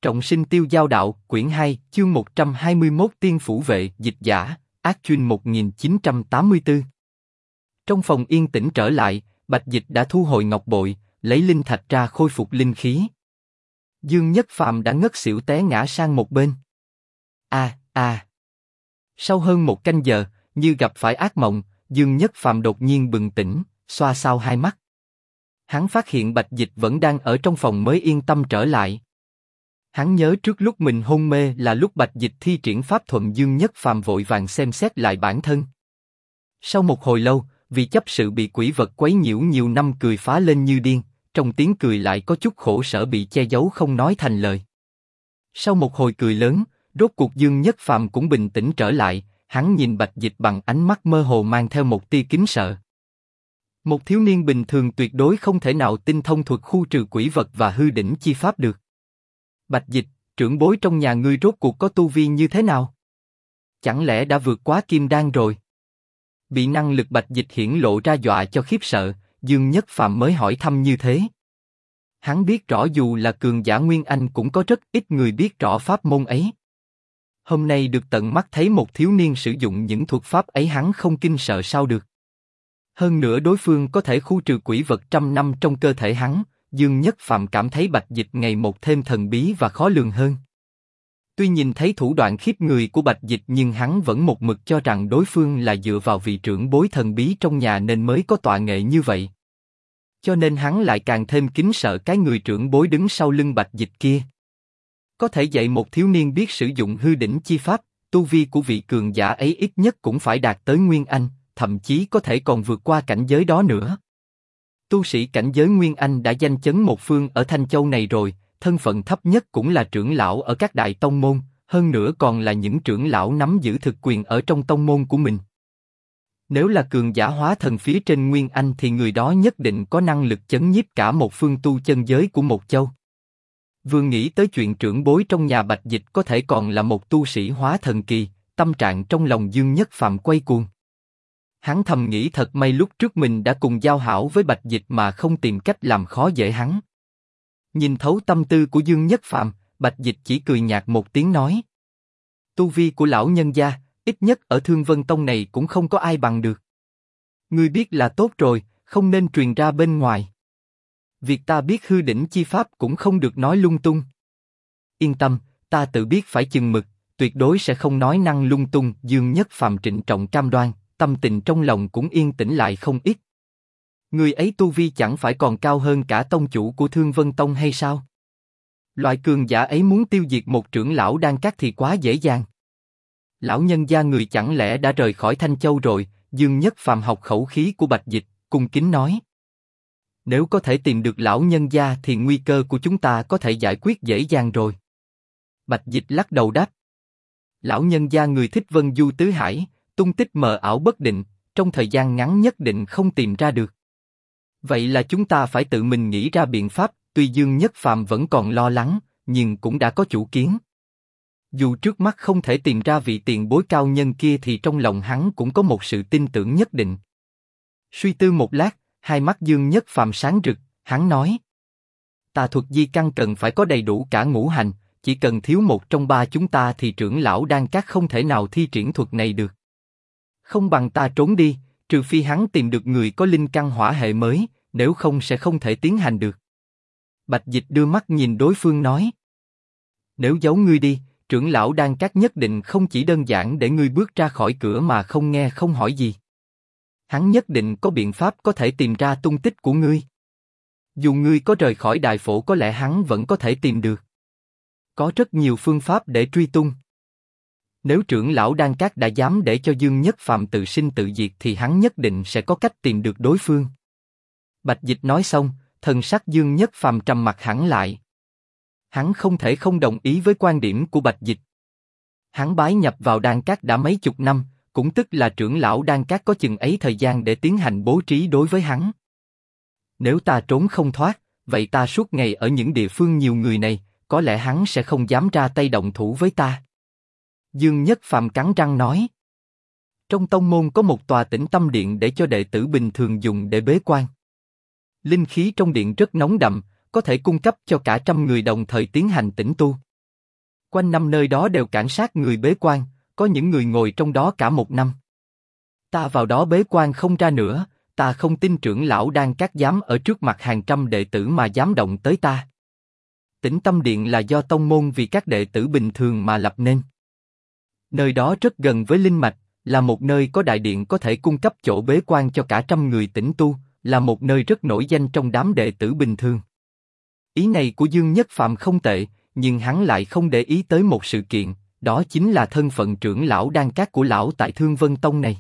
Trọng sinh tiêu giao đạo, quyển 2, chương 121 Tiên phủ vệ, dịch giả, Ác Chuyên 1984. Trong phòng yên tĩnh trở lại, Bạch Dịch đã thu hồi ngọc bội, lấy linh thạch ra khôi phục linh khí. Dương Nhất Phàm đã ngất xỉu té ngã sang một bên. Sau hơn một canh giờ, như gặp phải ác mộng, Dương Nhất Phàm đột nhiên bừng tỉnh, xoa xao hai mắt. Hắn phát hiện Bạch Dịch vẫn đang ở trong phòng mới yên tâm trở lại. Hắn nhớ trước lúc mình hôn mê là lúc Bạch Dịch thi triển pháp thuận. Dương Nhất Phàm vội vàng xem xét lại bản thân. Sau một hồi lâu, vì chấp sự bị quỷ vật quấy nhiễu nhiều năm cười phá lên như điên, trong tiếng cười lại có chút khổ sở bị che giấu không nói thành lời. Sau một hồi cười lớn, rốt cuộc Dương Nhất Phàm cũng bình tĩnh trở lại, hắn nhìn Bạch Dịch bằng ánh mắt mơ hồ mang theo một tia kính sợ. Một thiếu niên bình thường tuyệt đối không thể nào tinh thông thuật khu trừ quỷ vật và hư đỉnh chi pháp được. Bạch Dịch, trưởng bối trong nhà ngươi rốt cuộc có tu vi như thế nào? Chẳng lẽ đã vượt quá kim đan rồi? Bị năng lực Bạch Dịch hiển lộ ra dọa cho khiếp sợ, Dương Nhất Phàm mới hỏi thăm như thế. Hắn biết rõ dù là cường giả Nguyên Anh cũng có rất ít người biết rõ pháp môn ấy. Hôm nay được tận mắt thấy một thiếu niên sử dụng những thuật pháp ấy, hắn không kinh sợ sao được. Hơn nữa đối phương có thể khu trừ quỷ vật trăm năm trong cơ thể hắn, Dương Nhất Phàm cảm thấy Bạch Dịch ngày một thêm thần bí và khó lường hơn. Tuy nhìn thấy thủ đoạn khiếp người của Bạch Dịch nhưng hắn vẫn một mực cho rằng đối phương là dựa vào vị trưởng bối thần bí trong nhà nên mới có tọa nghệ như vậy. Cho nên hắn lại càng thêm kính sợ cái người trưởng bối đứng sau lưng Bạch Dịch kia. Có thể dạy một thiếu niên biết sử dụng hư đỉnh chi pháp, tu vi của vị cường giả ấy ít nhất cũng phải đạt tới Nguyên Anh, thậm chí có thể còn vượt qua cảnh giới đó nữa. Tu sĩ cảnh giới Nguyên Anh đã danh chấn một phương ở Thanh Châu này rồi, thân phận thấp nhất cũng là trưởng lão ở các đại tông môn, hơn nữa còn là những trưởng lão nắm giữ thực quyền ở trong tông môn của mình. Nếu là cường giả hóa thần phía trên Nguyên Anh thì người đó nhất định có năng lực chấn nhiếp cả một phương tu chân giới của một châu. Vừa nghĩ tới chuyện trưởng bối trong nhà Bạch Dịch có thể còn là một tu sĩ hóa thần kỳ, tâm trạng trong lòng Dương Nhất Phàm quay cuồng. Hắn thầm nghĩ thật may lúc trước mình đã cùng giao hảo với Bạch Dịch mà không tìm cách làm khó dễ hắn. Nhìn thấu tâm tư của Dương Nhất Phàm, Bạch Dịch chỉ cười nhạt một tiếng nói: Tu vi của lão nhân gia, ít nhất ở Thương Vân Tông này cũng không có ai bằng được. Ngươi biết là tốt rồi, không nên truyền ra bên ngoài. Việc ta biết hư đỉnh chi pháp cũng không được nói lung tung. Yên tâm, ta tự biết phải chừng mực, tuyệt đối sẽ không nói năng lung tung. Dương Nhất Phàm trịnh trọng cam đoan, tâm tình trong lòng cũng yên tĩnh lại không ít. Người ấy tu vi chẳng phải còn cao hơn cả tông chủ của Thương Vân Tông hay sao? Loại cường giả ấy muốn tiêu diệt một trưởng lão đan các thì quá dễ dàng. Lão nhân gia người chẳng lẽ đã rời khỏi Thanh Châu rồi? Dương Nhất Phàm học khẩu khí của Bạch Dịch, cung kính nói. Nếu có thể tìm được lão nhân gia thì nguy cơ của chúng ta có thể giải quyết dễ dàng rồi. Bạch Dịch lắc đầu đáp. Lão nhân gia người thích vân du tứ hải, tung tích mờ ảo bất định, trong thời gian ngắn nhất định không tìm ra được. Vậy là chúng ta phải tự mình nghĩ ra biện pháp. Tuy Dương Nhất Phàm vẫn còn lo lắng, nhưng cũng đã có chủ kiến. Dù trước mắt không thể tìm ra vị tiền bối cao nhân kia thì trong lòng hắn cũng có một sự tin tưởng nhất định. Suy tư một lát, hai mắt Dương Nhất Phàm sáng rực, hắn nói: Tà thuật di căn cần phải có đầy đủ cả ngũ hành, chỉ cần thiếu một trong ba chúng ta thì trưởng lão đan các không thể nào thi triển thuật này được. Không bằng ta trốn đi, trừ phi hắn tìm được người có linh căn hỏa hệ mới, nếu không sẽ không thể tiến hành được. Bạch Dịch đưa mắt nhìn đối phương nói: Nếu giấu ngươi đi, trưởng lão đan các nhất định không chỉ đơn giản để ngươi bước ra khỏi cửa mà không nghe không hỏi gì. Hắn nhất định có biện pháp có thể tìm ra tung tích của ngươi. Dù ngươi có rời khỏi đại phổ có lẽ hắn vẫn có thể tìm được. Có rất nhiều phương pháp để truy tung. Nếu trưởng lão đan các đã dám để cho Dương Nhất Phàm tự sinh tự diệt thì hắn nhất định sẽ có cách tìm được đối phương. Bạch Dịch nói xong, thần sắc Dương Nhất Phàm trầm mặc hẳn lại. Hắn không thể không đồng ý với quan điểm của Bạch Dịch. Hắn bái nhập vào đan các đã mấy chục năm, cũng tức là trưởng lão đan các có chừng ấy thời gian để tiến hành bố trí đối với hắn. Nếu ta trốn không thoát, vậy ta suốt ngày ở những địa phương nhiều người này, có lẽ hắn sẽ không dám ra tay động thủ với ta. Dương Nhất Phàm cắn răng nói. Trong tông môn có một tòa tĩnh tâm điện để cho đệ tử bình thường dùng để bế quan. Linh khí trong điện rất nóng đậm, có thể cung cấp cho cả trăm người đồng thời tiến hành tĩnh tu. Quanh năm nơi đó đều cảnh sát người bế quan, có những người ngồi trong đó cả 1 năm. Ta vào đó bế quan không ra nữa, ta không tin trưởng lão Đan Các dám ở trước mặt hàng trăm đệ tử mà dám động tới ta. Tĩnh Tâm Điện là do tông môn vì các đệ tử bình thường mà lập nên. Nơi đó rất gần với linh mạch, là một nơi có đại điện có thể cung cấp chỗ bế quan cho cả trăm người tĩnh tu, là một nơi rất nổi danh trong đám đệ tử bình thường. Ý này của Dương Nhất Phàm không tệ, nhưng hắn lại không để ý tới một sự kiện, đó chính là thân phận trưởng lão Đan Các của lão tại Thương Vân Tông này.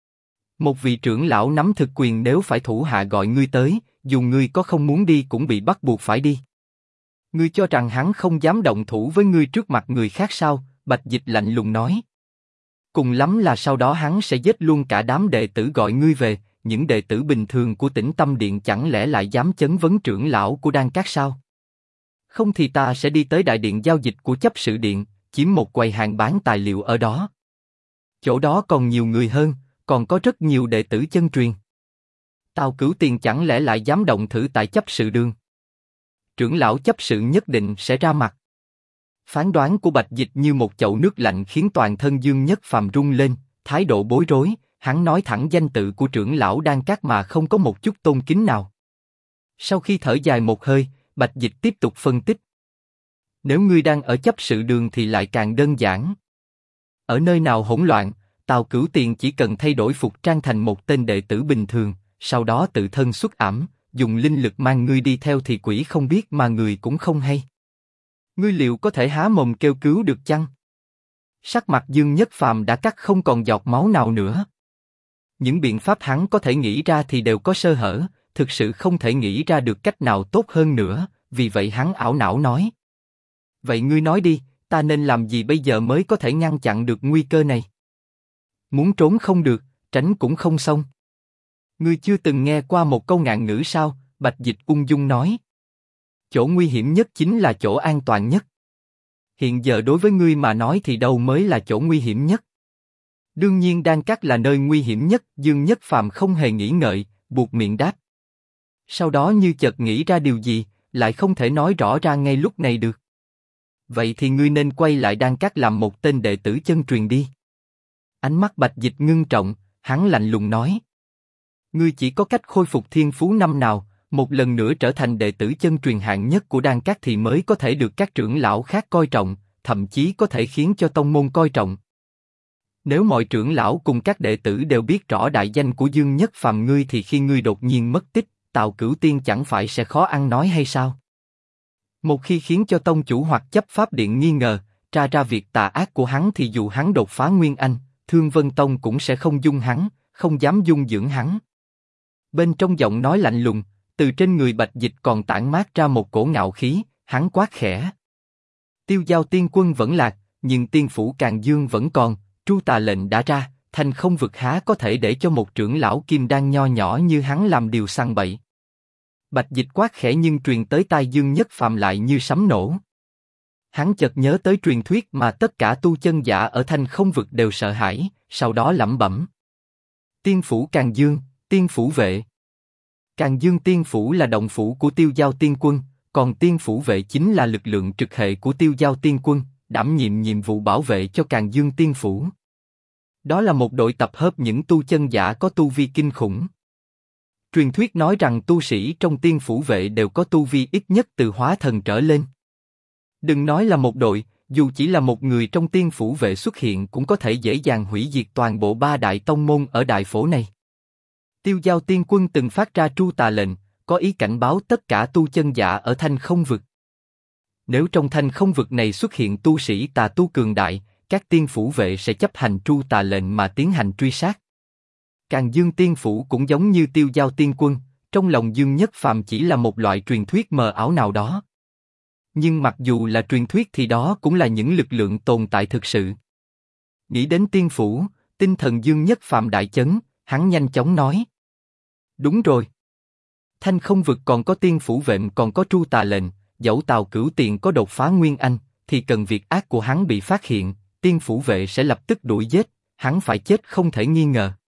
Một vị trưởng lão nắm thực quyền, nếu phải thủ hạ gọi ngươi tới, dù ngươi có không muốn đi cũng bị bắt buộc phải đi. Ngươi cho rằng hắn không dám động thủ với ngươi trước mặt người khác sao? Bạch Dịch lạnh lùng nói. Cùng lắm là sau đó hắn sẽ giết luôn cả đám đệ tử gọi ngươi về. Những đệ tử bình thường của Tĩnh Tâm Điện chẳng lẽ lại dám chấn vấn trưởng lão của Đan Các sao? Không thì ta sẽ đi tới đại điện giao dịch của chấp sự điện, chiếm một quầy hàng bán tài liệu ở đó. Chỗ đó còn nhiều người hơn, còn có rất nhiều đệ tử chân truyền. Tào Cửu Tiền chẳng lẽ lại dám động thử tại chấp sự đường? Trưởng lão chấp sự nhất định sẽ ra mặt. Phán đoán của Bạch Dịch như một chậu nước lạnh khiến toàn thân Dương Nhất Phàm rung lên, thái độ bối rối. Hắn nói thẳng danh tự của trưởng lão Đan Các mà không có một chút tôn kính nào. Sau khi thở dài một hơi, Bạch Dịch tiếp tục phân tích. Nếu ngươi đang ở chấp sự đường thì lại càng đơn giản. Ở nơi nào hỗn loạn, Tào Cửu Tiền chỉ cần thay đổi phục trang thành một tên đệ tử bình thường, sau đó tự thân xuất ảm, dùng linh lực mang ngươi đi theo thì quỷ không biết mà người cũng không hay. Ngươi liệu có thể há mồm kêu cứu được chăng? Sắc mặt Dương Nhất Phàm đã cắt không còn giọt máu nào nữa. Những biện pháp hắn có thể nghĩ ra thì đều có sơ hở, thực sự không thể nghĩ ra được cách nào tốt hơn nữa, vì vậy hắn ảo não nói. Vậy ngươi nói đi, ta nên làm gì bây giờ mới có thể ngăn chặn được nguy cơ này? Muốn trốn không được, tránh cũng không xong. Ngươi chưa từng nghe qua một câu ngạn ngữ sao? Bạch Dịch ung dung nói. Chỗ nguy hiểm nhất chính là chỗ an toàn nhất. Hiện giờ đối với ngươi mà nói thì đâu mới là chỗ nguy hiểm nhất? Đương nhiên Đan Các là nơi nguy hiểm nhất. Dương Nhất Phàm không hề nghĩ ngợi, buột miệng đáp. Sau đó như chợt nghĩ ra điều gì, lại không thể nói rõ ra ngay lúc này được. Vậy thì ngươi nên quay lại Đan Các làm một tên đệ tử chân truyền đi. Ánh mắt Bạch Dịch ngưng trọng, hắn lạnh lùng nói. Ngươi chỉ có cách khôi phục thiên phú năm nào, một lần nữa trở thành đệ tử chân truyền hạng nhất của Đan Các thì mới có thể được các trưởng lão khác coi trọng, thậm chí có thể khiến cho tông môn coi trọng. Nếu mọi trưởng lão cùng các đệ tử đều biết rõ đại danh của Dương Nhất Phàm ngươi thì khi ngươi đột nhiên mất tích, Tào Cửu Tiên chẳng phải sẽ khó ăn nói hay sao? Một khi khiến cho tông chủ hoặc chấp pháp điện nghi ngờ, tra ra việc tà ác của hắn thì dù hắn đột phá Nguyên Anh, Thương Vân Tông cũng sẽ không dung hắn, không dám dung dưỡng hắn. Bên trong giọng nói lạnh lùng, từ trên người Bạch Dịch còn tản mát ra một cổ ngạo khí, hắn quát khẽ. Tiêu Giao Tiên Quân vẫn lạc, nhưng tiên phủ Càn Dương vẫn còn, Tru Tà lệnh đã ra, Thanh Không vực há có thể để cho một trưởng lão kim đan nho nhỏ như hắn làm điều sằng bậy. Bạch Dịch quát khẽ nhưng truyền tới tai Dương Nhất Phàm lại như sấm nổ. Hắn chợt nhớ tới truyền thuyết mà tất cả tu chân giả ở Thanh Không vực đều sợ hãi, sau đó lẩm bẩm. Tiên phủ Càn Dương, tiên phủ vệ. Càn Dương tiên phủ là động phủ của Tiêu Giao Tiên Quân, còn tiên phủ vệ chính là lực lượng trực hệ của Tiêu Giao Tiên Quân, đảm nhiệm nhiệm vụ bảo vệ cho Càn Dương tiên phủ. Đó là một đội tập hợp những tu chân giả có tu vi kinh khủng. Truyền thuyết nói rằng tu sĩ trong tiên phủ vệ đều có tu vi ít nhất từ hóa thần trở lên. Đừng nói là một đội, dù chỉ là một người trong tiên phủ vệ xuất hiện cũng có thể dễ dàng hủy diệt toàn bộ 3 đại tông môn ở đại phổ này. Tiêu Giao Tiên Quân từng phát ra Tru Tà lệnh, có ý cảnh báo tất cả tu chân giả ở Thanh Không vực. Nếu trong Thanh Không vực này xuất hiện tu sĩ tà tu cường đại, các tiên phủ vệ sẽ chấp hành Tru Tà lệnh mà tiến hành truy sát. Càn Dương tiên phủ cũng giống như Tiêu Giao Tiên Quân, trong lòng Dương Nhất Phàm chỉ là một loại truyền thuyết mờ ảo nào đó. Nhưng mặc dù là truyền thuyết thì đó cũng là những lực lượng tồn tại thực sự. Nghĩ đến tiên phủ, tinh thần Dương Nhất Phàm đại chấn, hắn nhanh chóng nói. Đúng rồi. Thanh Không vực còn có tiên phủ vệ còn có Tru Tà lệnh, dẫu Tào Cửu Tiền có đột phá Nguyên Anh, thì cần việc ác của hắn bị phát hiện, tiên phủ vệ sẽ lập tức đuổi giết, hắn phải chết không thể nghi ngờ.